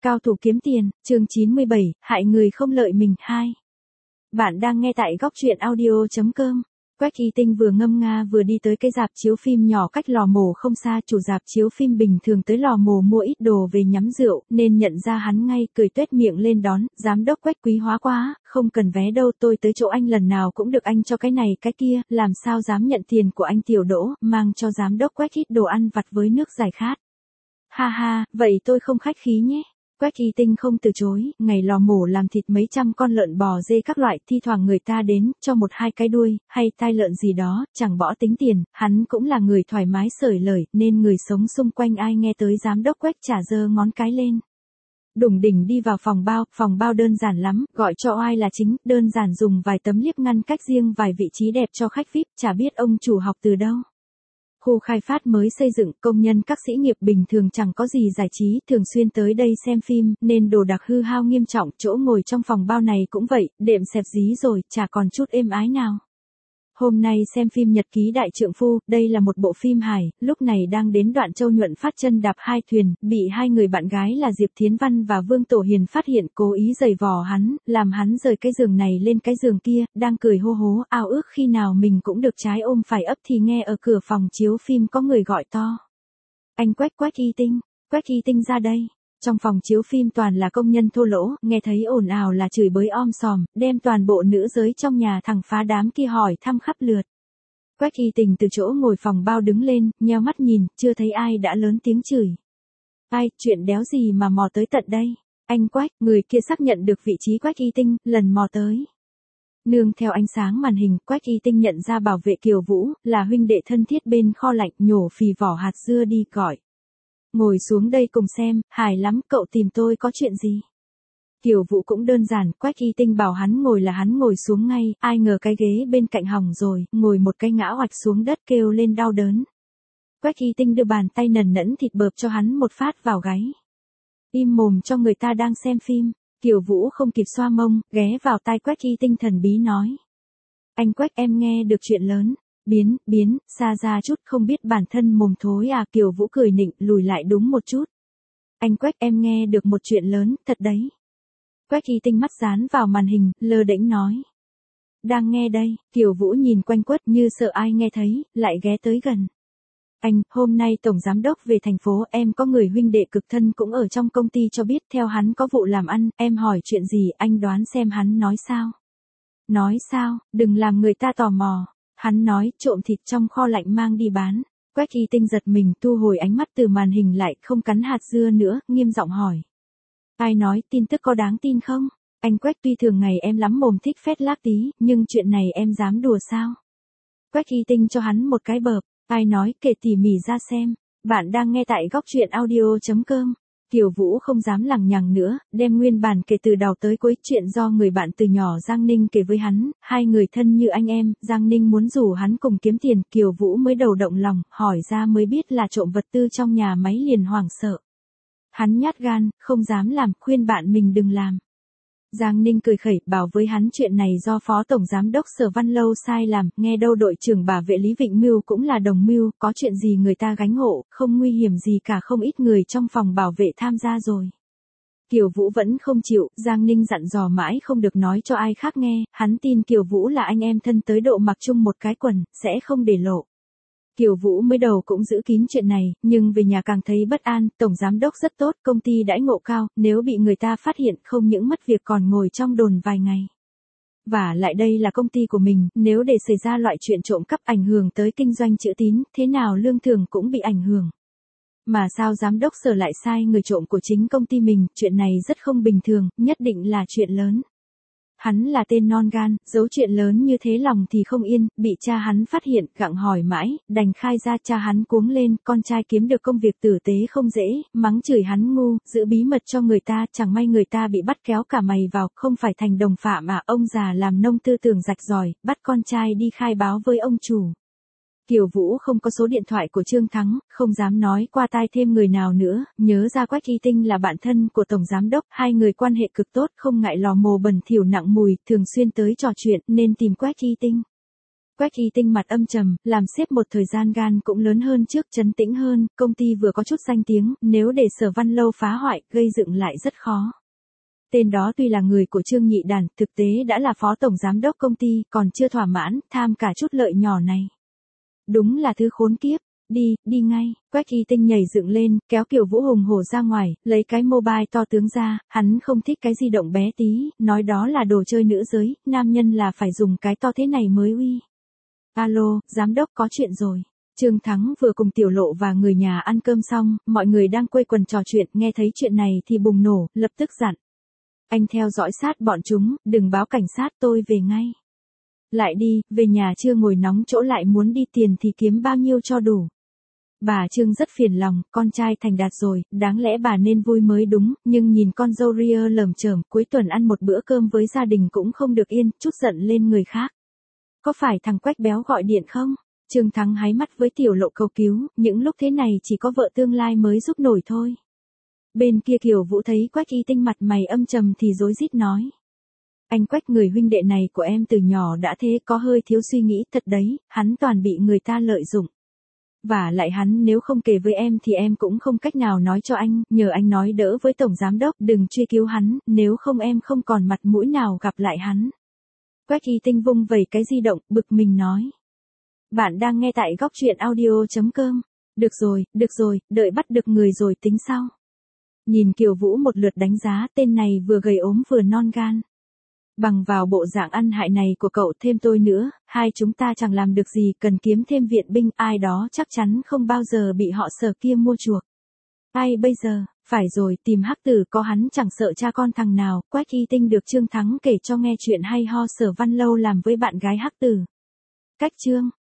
Cao thủ kiếm tiền, chương 97, hại người không lợi mình 2. Bạn đang nghe tại góc truyện audio.com. Quách Y Tinh vừa ngâm nga vừa đi tới cái rạp chiếu phim nhỏ cách lò mổ không xa. Chủ rạp chiếu phim bình thường tới lò mổ mua ít đồ về nhắm rượu, nên nhận ra hắn ngay, cười tuét miệng lên đón. Giám đốc Quách quý hóa quá, không cần vé đâu, tôi tới chỗ anh lần nào cũng được anh cho cái này cái kia, làm sao dám nhận tiền của anh Tiểu Đỗ, mang cho giám đốc Quách ít đồ ăn vặt với nước giải khát. Ha ha, vậy tôi không khách khí nhé. Quách Y Tinh không từ chối, ngày lò mổ làm thịt mấy trăm con lợn bò dê các loại, thi thoảng người ta đến, cho một hai cái đuôi, hay tai lợn gì đó, chẳng bỏ tính tiền, hắn cũng là người thoải mái xởi lởi, nên người sống xung quanh ai nghe tới giám đốc Quách chả giơ ngón cái lên. Đủng đỉnh đi vào phòng bao đơn giản lắm, gọi cho oai là chính, đơn giản dùng vài tấm liếp ngăn cách riêng vài vị trí đẹp cho khách VIP, chả biết ông chủ học từ đâu. Khu khai phát mới xây dựng, công nhân các sĩ nghiệp bình thường chẳng có gì giải trí, thường xuyên tới đây xem phim, nên đồ đạc hư hao nghiêm trọng, chỗ ngồi trong phòng bao này cũng vậy, đệm xẹp dí rồi, chả còn chút êm ái nào. Hôm nay xem phim Nhật ký đại trượng phu, đây là một bộ phim hài, lúc này đang đến đoạn Châu Nhuận phát chân đạp hai thuyền, bị hai người bạn gái là Diệp Thiến Văn và Vương Tổ Hiền phát hiện, cố ý giày vò hắn, làm hắn rời cái giường này lên cái giường kia, đang cười hô hố, ao ước khi nào mình cũng được trái ôm phải ấp thì nghe ở cửa phòng chiếu phim có người gọi to. Anh Quách Y Tinh ra đây. Trong phòng chiếu phim toàn là công nhân thô lỗ, nghe thấy ồn ào là chửi bới om sòm, đem toàn bộ nữ giới trong nhà thẳng phá đám kia hỏi thăm khắp lượt. Quách Y Tinh từ chỗ ngồi phòng bao đứng lên, nheo mắt nhìn, chưa thấy ai đã lớn tiếng chửi. Ai, chuyện đéo gì mà mò tới tận đây? Anh Quách, người kia xác nhận được vị trí Quách Y Tinh, lần mò tới. Nương theo ánh sáng màn hình, Quách Y Tinh nhận ra bảo vệ Kiều Vũ, là huynh đệ thân thiết bên kho lạnh, nhổ phì vỏ hạt dưa đi gọi. Ngồi xuống đây cùng xem, hài lắm, cậu tìm tôi có chuyện gì? Kiều Vũ cũng đơn giản, Quách Y Tinh bảo hắn ngồi là hắn ngồi xuống ngay, ai ngờ cái ghế bên cạnh hỏng rồi, ngồi một cái ngã oạch xuống đất kêu lên đau đớn. Quách Y Tinh đưa bàn tay nần nẫn thịt bợp cho hắn một phát vào gáy. Im mồm cho người ta đang xem phim. Kiều Vũ không kịp xoa mông, ghé vào tai Quách Y Tinh thần bí nói. Anh Quách, em nghe được chuyện lớn. Biến, xa ra chút, không biết bản thân mồm thối à? Kiều Vũ cười nịnh, lùi lại đúng một chút. Anh Quách, em nghe được một chuyện lớn, thật đấy. Quách Y Tinh mắt dán vào màn hình, lơ đễnh nói. Đang nghe đây. Kiều Vũ nhìn quanh quất như sợ ai nghe thấy, lại ghé tới gần. Anh, hôm nay Tổng Giám Đốc về thành phố, em có người huynh đệ cực thân cũng ở trong công ty cho biết, theo hắn có vụ làm ăn, em hỏi chuyện gì, anh đoán xem hắn nói sao. Nói sao, đừng làm người ta tò mò. Hắn nói, trộm thịt trong kho lạnh mang đi bán. Quách Y Tinh giật mình, thu hồi ánh mắt từ màn hình lại, không cắn hạt dưa nữa, nghiêm giọng hỏi. Ai nói, tin tức có đáng tin không? Anh Quách, tuy thường ngày em lắm mồm thích phét lác tí, nhưng chuyện này em dám đùa sao? Quách Y Tinh cho hắn một cái bợp. Ai nói, kể tỉ mỉ ra xem. Bạn đang nghe tại góc truyện audio.com. Kiều Vũ không dám lằng nhằng nữa, đem nguyên bản kể từ đầu tới cuối, chuyện do người bạn từ nhỏ Giang Ninh kể với hắn, hai người thân như anh em, Giang Ninh muốn rủ hắn cùng kiếm tiền, Kiều Vũ mới đầu động lòng, hỏi ra mới biết là trộm vật tư trong nhà máy liền hoảng sợ. Hắn nhát gan, không dám làm, khuyên bạn mình đừng làm. Giang Ninh cười khẩy, bảo với hắn chuyện này do Phó Tổng Giám Đốc Sở Văn Lâu sai làm, nghe đâu đội trưởng bảo vệ Lý Vịnh Mưu cũng là đồng mưu, có chuyện gì người ta gánh hộ, không nguy hiểm gì cả, không ít người trong phòng bảo vệ tham gia rồi. Kiều Vũ vẫn không chịu, Giang Ninh dặn dò mãi không được nói cho ai khác nghe, hắn tin Kiều Vũ là anh em thân tới độ mặc chung một cái quần, sẽ không để lộ. Kiều Vũ mới đầu cũng giữ kín chuyện này, nhưng về nhà càng thấy bất an, Tổng Giám Đốc rất tốt, công ty đãi ngộ cao, nếu bị người ta phát hiện không những mất việc còn ngồi trong đồn vài ngày. Và lại đây là công ty của mình, nếu để xảy ra loại chuyện trộm cắp ảnh hưởng tới kinh doanh chữ tín, thế nào lương thưởng cũng bị ảnh hưởng. Mà sao Giám Đốc Sở lại sai người trộm của chính công ty mình, chuyện này rất không bình thường, nhất định là chuyện lớn. Hắn là tên non gan, giấu chuyện lớn như thế lòng thì không yên, bị cha hắn phát hiện, gặng hỏi mãi, đành khai ra. Cha hắn cuống lên, con trai kiếm được công việc tử tế không dễ, mắng chửi hắn ngu, giữ bí mật cho người ta, chẳng may người ta bị bắt kéo cả mày vào, không phải thành đồng phạm à? Ông già làm nông tư tưởng rạch ròi, bắt con trai đi khai báo với ông chủ. Kiều Vũ không có số điện thoại của Trương Thắng, không dám nói qua tai thêm người nào nữa, nhớ ra Quách Y Tinh là bạn thân của Tổng Giám Đốc, hai người quan hệ cực tốt, không ngại lò mổ bẩn thỉu nặng mùi, thường xuyên tới trò chuyện, nên tìm Quách Y Tinh. Quách Y Tinh mặt âm trầm, làm sếp một thời gian gan cũng lớn hơn trước, trấn tĩnh hơn, công ty vừa có chút danh tiếng, nếu để Sở Văn Lâu phá hoại, gây dựng lại rất khó. Tên đó tuy là người của Trương Nhị Đản, thực tế đã là phó tổng giám đốc công ty, còn chưa thỏa mãn, tham cả chút lợi nhỏ này. Đúng là thứ khốn kiếp. Đi ngay, Quách Y Tinh nhảy dựng lên, kéo Kiều Vũ hùng hổ ra ngoài, lấy cái mobile to tướng ra, hắn không thích cái di động bé tí, nói đó là đồ chơi nữ giới, nam nhân là phải dùng cái to thế này mới uy. Alo, giám đốc có chuyện rồi. Trương Thắng vừa cùng Tiểu Lộ và người nhà ăn cơm xong, mọi người đang quây quần trò chuyện, nghe thấy chuyện này thì bùng nổ, lập tức dặn. Anh theo dõi sát bọn chúng, đừng báo cảnh sát, tôi về ngay. Lại đi, về nhà chưa ngồi nóng chỗ lại muốn đi, tiền thì kiếm bao nhiêu cho đủ. Bà Trương rất phiền lòng, con trai thành đạt rồi, đáng lẽ bà nên vui mới đúng, nhưng nhìn con dâu ria lởm chởm, cuối tuần ăn một bữa cơm với gia đình cũng không được yên, chút giận lên người khác. Có phải thằng Quách béo gọi điện không? Trương Thắng háy mắt với Tiểu Lộ cầu cứu, những lúc thế này chỉ có vợ tương lai mới giúp nổi thôi. Bên kia Kiều Vũ thấy Quách Y Tinh mặt mày âm trầm thì rối rít nói. Anh Quách, người huynh đệ này của em từ nhỏ đã thế, có hơi thiếu suy nghĩ thật đấy, hắn toàn bị người ta lợi dụng. Và lại hắn nếu không kể với em thì em cũng không cách nào nói cho anh, nhờ anh nói đỡ với tổng giám đốc, đừng truy cứu hắn, nếu không em không còn mặt mũi nào gặp lại hắn. Quách Y Tinh vung vẩy cái di động, bực mình nói. Bạn đang nghe tại góc truyện audio.com. Được rồi, đợi bắt được người rồi tính sau. Nhìn Kiều Vũ một lượt đánh giá, tên này vừa gầy ốm vừa non gan. Bằng vào bộ dạng ăn hại này của cậu thêm tôi nữa, hai chúng ta chẳng làm được gì, cần kiếm thêm viện binh, ai đó chắc chắn không bao giờ bị họ Sở kia mua chuộc. Ai bây giờ, phải rồi, tìm Hắc Tử, có hắn chẳng sợ cha con thằng nào. Quách Y Tinh được Trương Thắng kể cho nghe chuyện hay ho Sở Văn Lâu làm với bạn gái Hắc Tử. Cách chương